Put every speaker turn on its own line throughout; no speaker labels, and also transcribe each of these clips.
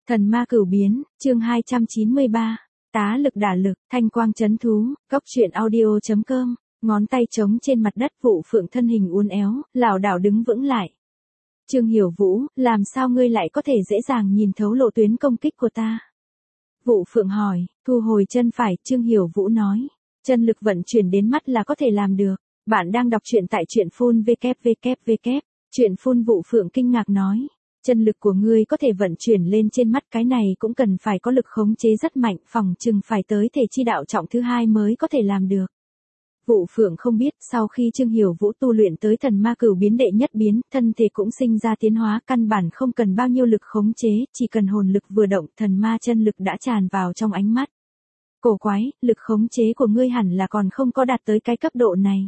Thần ma cửu biến, chương 293. Tá lực đả lực, thanh quang chấn thú, cốc truyện audio.com, ngón tay trống trên mặt đất Vụ Phượng thân hình uốn éo, lảo đảo đứng vững lại. Trương Hiểu Vũ, làm sao ngươi lại có thể dễ dàng nhìn thấu lộ tuyến công kích của ta? Vụ Phượng hỏi, thu hồi chân phải, Trương Hiểu Vũ nói, chân lực vận chuyển đến mắt là có thể làm được. Bạn đang đọc truyện tại truyện phun www. Truyện phun Vụ Phượng kinh ngạc nói. Chân lực của ngươi có thể vận chuyển lên trên mắt, cái này cũng cần phải có lực khống chế rất mạnh, phòng chừng phải tới thể chi đạo trọng thứ 2 mới có thể làm được. Vụ Phượng không biết, sau khi Trương Hiểu Vũ tu luyện tới thần ma cửu biến đệ nhất biến, thân thể cũng sinh ra tiến hóa, căn bản không cần bao nhiêu lực khống chế, chỉ cần hồn lực vừa động, thần ma chân lực đã tràn vào trong ánh mắt. Cổ quái, lực khống chế của ngươi hẳn là còn không có đạt tới cái cấp độ này.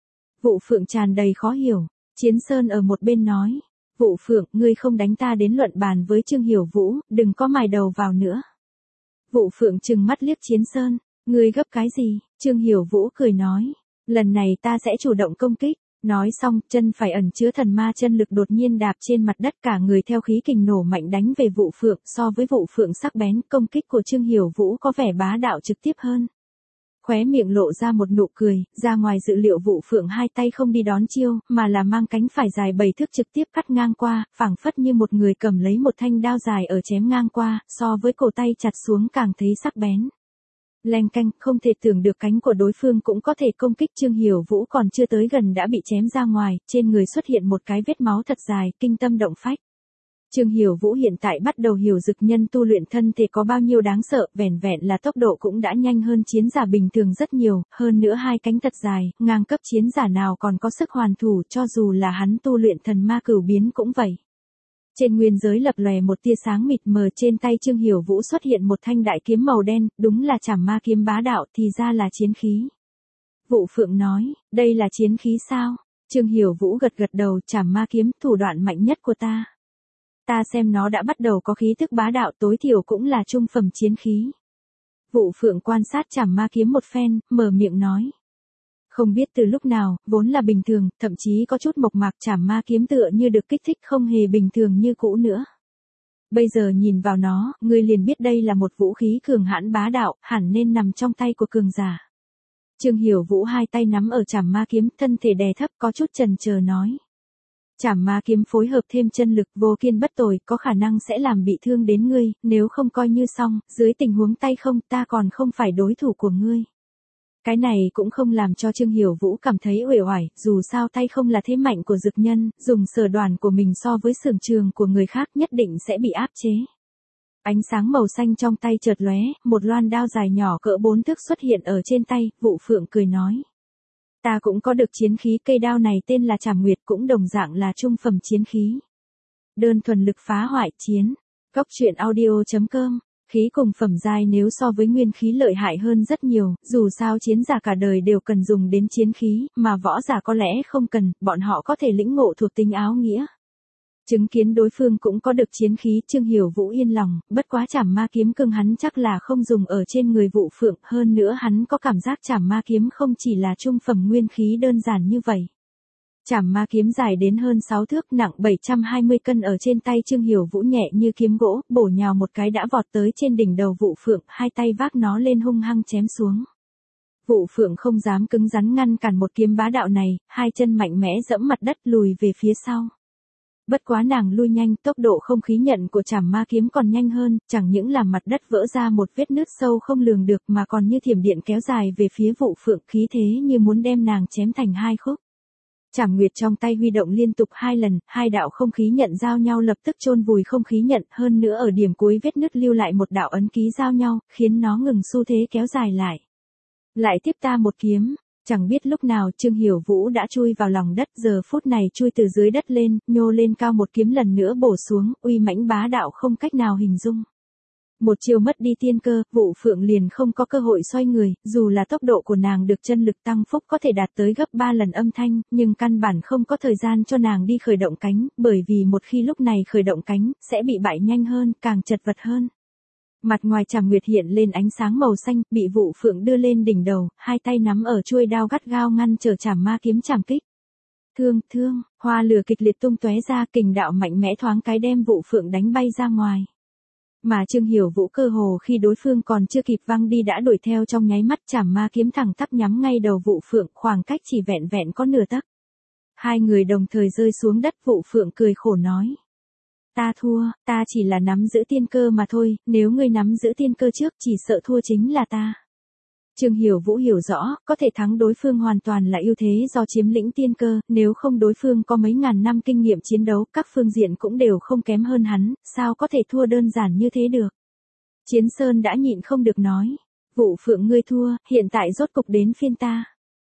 Vụ Phượng tràn đầy khó hiểu. Chiến Sơn ở một bên nói. Vụ Phượng, ngươi không đánh ta đến luận bàn với Trương Hiểu Vũ, đừng có mài đầu vào nữa. Vụ Phượng trừng mắt liếc Chiến Sơn. Ngươi gấp cái gì? Trương Hiểu Vũ cười nói. Lần này ta sẽ chủ động công kích. Nói xong, chân phải ẩn chứa thần ma chân lực đột nhiên đạp trên mặt đất, cả người theo khí kình nổ mạnh đánh về Vụ Phượng. So với Vụ Phượng sắc bén, công kích của Trương Hiểu Vũ có vẻ bá đạo trực tiếp hơn. Khóe miệng lộ ra một nụ cười, ra ngoài dự liệu Vụ Phượng hai tay không đi đón chiêu, mà là mang cánh phải dài 7 thước trực tiếp cắt ngang qua, phảng phất như một người cầm lấy một thanh đao dài ở chém ngang qua, so với cổ tay chặt xuống càng thấy sắc bén. Leng canh, không thể tưởng được cánh của đối phương cũng có thể công kích. Trương Hiểu Vũ còn chưa tới gần đã bị chém ra ngoài, trên người xuất hiện một cái vết máu thật dài, kinh tâm động phách. Trương Hiểu Vũ hiện tại bắt đầu hiểu dực nhân tu luyện thân thể có bao nhiêu đáng sợ, vẻn vẹn là tốc độ cũng đã nhanh hơn chiến giả bình thường rất nhiều, hơn nữa hai cánh thật dài, ngang cấp chiến giả nào còn có sức hoàn thủ, cho dù là hắn tu luyện thần ma cửu biến cũng vậy. Trên nguyên giới lập lòe một tia sáng mịt mờ, trên tay Trương Hiểu Vũ xuất hiện một thanh đại kiếm màu đen, đúng là Trảm Ma kiếm bá đạo, thì ra là chiến khí. Vụ Phượng nói, đây là chiến khí sao? Trương Hiểu Vũ gật gật đầu, Trảm Ma kiếm, thủ đoạn mạnh nhất của ta. Ta xem nó đã bắt đầu có khí tức bá đạo, tối thiểu cũng là trung phẩm chiến khí. Vụ Phượng quan sát Trảm Ma kiếm một phen, mở miệng nói. Không biết từ lúc nào, vốn là bình thường, thậm chí có chút mộc mạc, Trảm Ma kiếm tựa như được kích thích, không hề bình thường như cũ nữa. Bây giờ nhìn vào nó, ngươi liền biết đây là một vũ khí cường hãn bá đạo, hẳn nên nằm trong tay của cường giả. Trương Hiểu Vũ hai tay nắm ở Trảm Ma kiếm, thân thể đè thấp, có chút chần chờ nói. Trảm Ma kiếm phối hợp thêm chân lực vô kiên bất tồi, có khả năng sẽ làm bị thương đến ngươi, nếu không coi như xong, dưới tình huống tay không, ta còn không phải đối thủ của ngươi. Cái này cũng không làm cho Trương Hiểu Vũ cảm thấy uể oải, dù sao tay không là thế mạnh của dực nhân, dùng sở đoàn của mình so với xưởng trường của người khác nhất định sẽ bị áp chế. Ánh sáng màu xanh trong tay chợt lóe, một loan đao dài nhỏ cỡ 4 thước xuất hiện ở trên tay, Vụ Phượng cười nói. Ta cũng có được chiến khí, cây đao này tên là Trảm Nguyệt, cũng đồng dạng là trung phẩm chiến khí. Đơn thuần lực phá hoại chiến. Cốc truyện audio.com. Khí cùng phẩm giai nếu so với nguyên khí lợi hại hơn rất nhiều, dù sao chiến giả cả đời đều cần dùng đến chiến khí, mà võ giả có lẽ không cần, bọn họ có thể lĩnh ngộ thuộc tính áo nghĩa. Chứng kiến đối phương cũng có được chiến khí, Trương Hiểu Vũ yên lòng, bất quá Trảm Ma kiếm cưng hắn chắc là không dùng ở trên người Vụ Phượng, hơn nữa hắn có cảm giác Trảm Ma kiếm không chỉ là trung phẩm nguyên khí đơn giản như vậy. Trảm Ma kiếm dài đến hơn 6 thước, nặng 720 cân ở trên tay Trương Hiểu Vũ nhẹ như kiếm gỗ, bổ nhào một cái đã vọt tới trên đỉnh đầu Vụ Phượng, hai tay vác nó lên hung hăng chém xuống. Vụ Phượng không dám cứng rắn ngăn cản một kiếm bá đạo này, hai chân mạnh mẽ dẫm mặt đất lùi về phía sau. Bất quá nàng lui nhanh, tốc độ không khí nhận của Trảm Ma kiếm còn nhanh hơn, chẳng những làm mặt đất vỡ ra một vết nứt sâu không lường được mà còn như thiểm điện kéo dài về phía Vụ Phượng, khí thế như muốn đem nàng chém thành hai khúc. Trảm Nguyệt trong tay huy động liên tục 2 lần, hai đạo không khí nhận giao nhau lập tức chôn vùi không khí nhận, hơn nữa ở điểm cuối vết nứt lưu lại một đạo ấn ký giao nhau, khiến nó ngừng xu thế kéo dài lại. Lại tiếp ta một kiếm. Chẳng biết lúc nào Trương Hiểu Vũ đã chui vào lòng đất, giờ phút này chui từ dưới đất lên, nhô lên cao một kiếm lần nữa bổ xuống, uy mãnh bá đạo không cách nào hình dung. Một chiều mất đi tiên cơ, Vụ Phượng liền không có cơ hội xoay người, dù là tốc độ của nàng được chân lực tăng phúc có thể đạt tới gấp 3 lần âm thanh, nhưng căn bản không có thời gian cho nàng đi khởi động cánh, bởi vì một khi lúc này khởi động cánh, sẽ bị bại nhanh hơn, càng chật vật hơn. Mặt ngoài Trảm Nguyệt hiện lên ánh sáng màu xanh, bị Vụ Phượng đưa lên đỉnh đầu, hai tay nắm ở chuôi đao gắt gao ngăn trở Trảm Ma kiếm chạm kích. Thương, hoa lửa kịch liệt tung tóe ra, kình đạo mạnh mẽ thoáng cái đem Vụ Phượng đánh bay ra ngoài. Mà Trương Hiểu Vũ cơ hồ khi đối phương còn chưa kịp văng đi đã đuổi theo trong nháy mắt, chảm ma kiếm thẳng tắp nhắm ngay đầu Vũ Phượng, khoảng cách chỉ vẹn vẹn có nửa tấc. Hai người đồng thời rơi xuống đất. Vũ Phượng cười khổ nói. Ta thua, ta chỉ là nắm giữ tiên cơ mà thôi, nếu ngươi nắm giữ tiên cơ trước chỉ sợ thua chính là ta. Trương Hiểu Vũ hiểu rõ, có thể thắng đối phương hoàn toàn là ưu thế do chiếm lĩnh tiên cơ, nếu không đối phương có mấy ngàn năm kinh nghiệm chiến đấu, các phương diện cũng đều không kém hơn hắn, sao có thể thua đơn giản như thế được. Chiến Sơn đã nhịn không được nói. Vũ Phượng ngươi thua, hiện tại rốt cục đến phiên ta.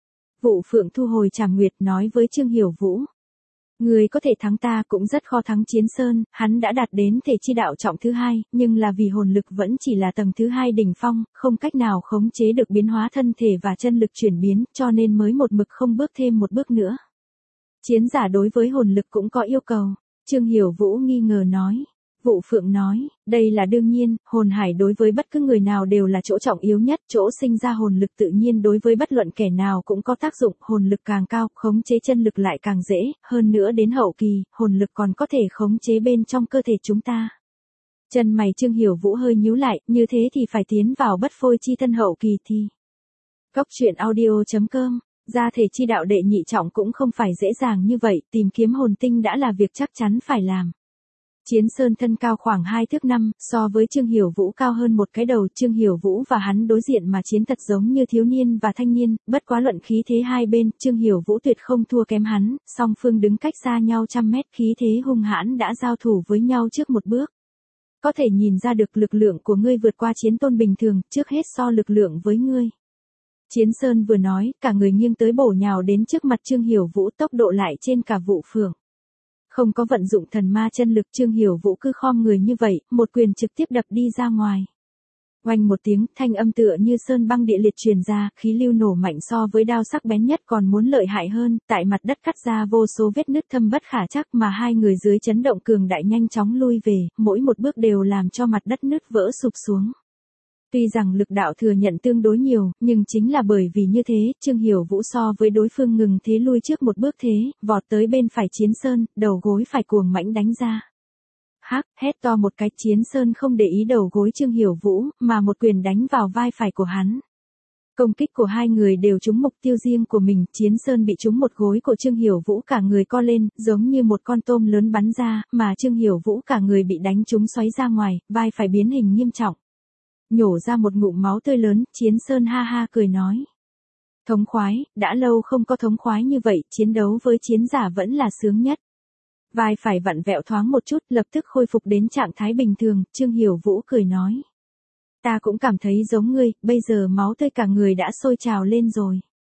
Vũ Phượng thu hồi trảm nguyệt nói với Trương Hiểu Vũ. Người có thể thắng ta cũng rất khó thắng Chiến Sơn, hắn đã đạt đến thể chi đạo trọng thứ hai, nhưng là vì hồn lực vẫn chỉ là tầng thứ hai đỉnh phong, không cách nào khống chế được biến hóa thân thể và chân lực chuyển biến, cho nên mới một mực không bước thêm một bước nữa. Chiến giả đối với hồn lực cũng có yêu cầu. Trương Hiểu Vũ nghi ngờ nói. Vũ Phượng nói, đây là đương nhiên, hồn hải đối với bất cứ người nào đều là chỗ trọng yếu nhất, chỗ sinh ra hồn lực tự nhiên đối với bất luận kẻ nào cũng có tác dụng, hồn lực càng cao, khống chế chân lực lại càng dễ, hơn nữa đến hậu kỳ, hồn lực còn có thể khống chế bên trong cơ thể chúng ta. Chân mày Trương Hiểu Vũ hơi nhíu lại, như thế thì phải tiến vào bất phôi chi thân hậu kỳ thì. Cốc truyện audio.com, ra thể chi đạo đệ nhị trọng cũng không phải dễ dàng như vậy, tìm kiếm hồn tinh đã là việc chắc chắn phải làm. Chiến Sơn thân cao khoảng 2 thước 5, so với Trương Hiểu Vũ cao hơn một cái đầu. Trương Hiểu Vũ và hắn đối diện mà chiến thật giống như thiếu niên và thanh niên, bất quá luận khí thế hai bên, Trương Hiểu Vũ tuyệt không thua kém hắn, song phương đứng cách xa nhau trăm mét, khí thế hung hãn đã giao thủ với nhau trước một bước. Có thể nhìn ra được lực lượng của ngươi vượt qua chiến tôn bình thường, trước hết so lực lượng với ngươi. Chiến Sơn vừa nói, cả người nghiêng tới bổ nhào đến trước mặt Trương Hiểu Vũ, tốc độ lại trên cả Vũ Phượng. Không có vận dụng thần ma chân lực, Trương Hiểu Vũ cứ khom người như vậy, một quyền trực tiếp đập đi ra ngoài. Oanh một tiếng, thanh âm tựa như sơn băng địa liệt truyền ra, khí lưu nổ mạnh so với đao sắc bén nhất còn muốn lợi hại hơn, tại mặt đất cắt ra vô số vết nứt thâm bất khả trắc mà hai người dưới chấn động cường đại nhanh chóng lui về, mỗi một bước đều làm cho mặt đất nứt vỡ sụp xuống. Tuy rằng lực đạo thừa nhận tương đối nhiều, nhưng chính là bởi vì như thế, Trương Hiểu Vũ so với đối phương ngừng thế lui trước một bước thế, vọt tới bên phải Chiến Sơn, đầu gối phải cuồng mãnh đánh ra. Hắc, hét to một cái, Chiến Sơn không để ý đầu gối Trương Hiểu Vũ, mà một quyền đánh vào vai phải của hắn. Công kích của hai người đều trúng mục tiêu riêng của mình, Chiến Sơn bị trúng một gối của Trương Hiểu Vũ, cả người co lên, giống như một con tôm lớn bắn ra, mà Trương Hiểu Vũ cả người bị đánh trúng xoáy ra ngoài, vai phải biến hình nghiêm trọng. Nhổ ra một ngụm máu tươi lớn, Chiến Sơn ha ha cười nói. Thống khoái, đã lâu không có thống khoái như vậy, chiến đấu với chiến giả vẫn là sướng nhất. Vai phải vặn vẹo thoáng một chút, lập tức khôi phục đến trạng thái bình thường, Trương Hiểu Vũ cười nói. Ta cũng cảm thấy giống ngươi, bây giờ máu tươi cả người đã sôi trào lên rồi.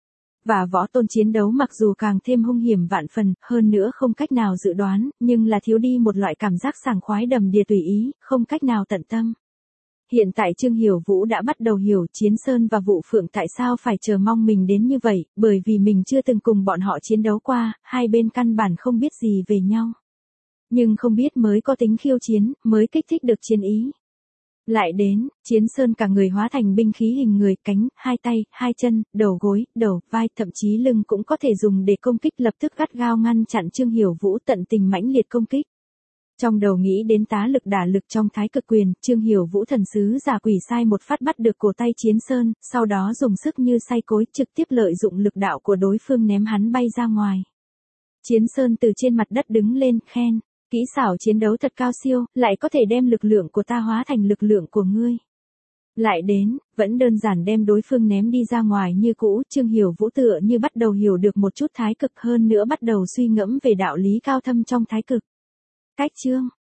Và võ tôn chiến đấu mặc dù càng thêm hung hiểm vạn phần, hơn nữa không cách nào dự đoán, nhưng là thiếu đi một loại cảm giác sảng khoái đầm đìa tùy ý, không cách nào tận tâm. Hiện tại Trương Hiểu Vũ đã bắt đầu hiểu Chiến Sơn và Vũ Phượng tại sao phải chờ mong mình đến như vậy, bởi vì mình chưa từng cùng bọn họ chiến đấu qua, hai bên căn bản không biết gì về nhau. Nhưng không biết mới có tính khiêu chiến, mới kích thích được chiến ý. Lại đến, Chiến Sơn cả người hóa thành binh khí hình người, cánh, hai tay, hai chân, đầu gối, đầu, vai, thậm chí lưng cũng có thể dùng để công kích, lập tức gắt gao ngăn chặn Trương Hiểu Vũ tận tình mãnh liệt công kích. Trong đầu nghĩ đến tá lực đả lực trong thái cực quyền, Trương Hiểu Vũ thần sứ giả quỷ sai một phát bắt được cổ tay Chiến Sơn, sau đó dùng sức như say cối trực tiếp lợi dụng lực đạo của đối phương ném hắn bay ra ngoài. Chiến Sơn từ trên mặt đất đứng lên, khen, kỹ xảo chiến đấu thật cao siêu, lại có thể đem lực lượng của ta hóa thành lực lượng của ngươi. Lại đến, vẫn đơn giản đem đối phương ném đi ra ngoài như cũ, Trương Hiểu Vũ tựa như bắt đầu hiểu được một chút thái cực, hơn nữa bắt đầu suy ngẫm về đạo lý cao thâm trong thái cực. Cách chương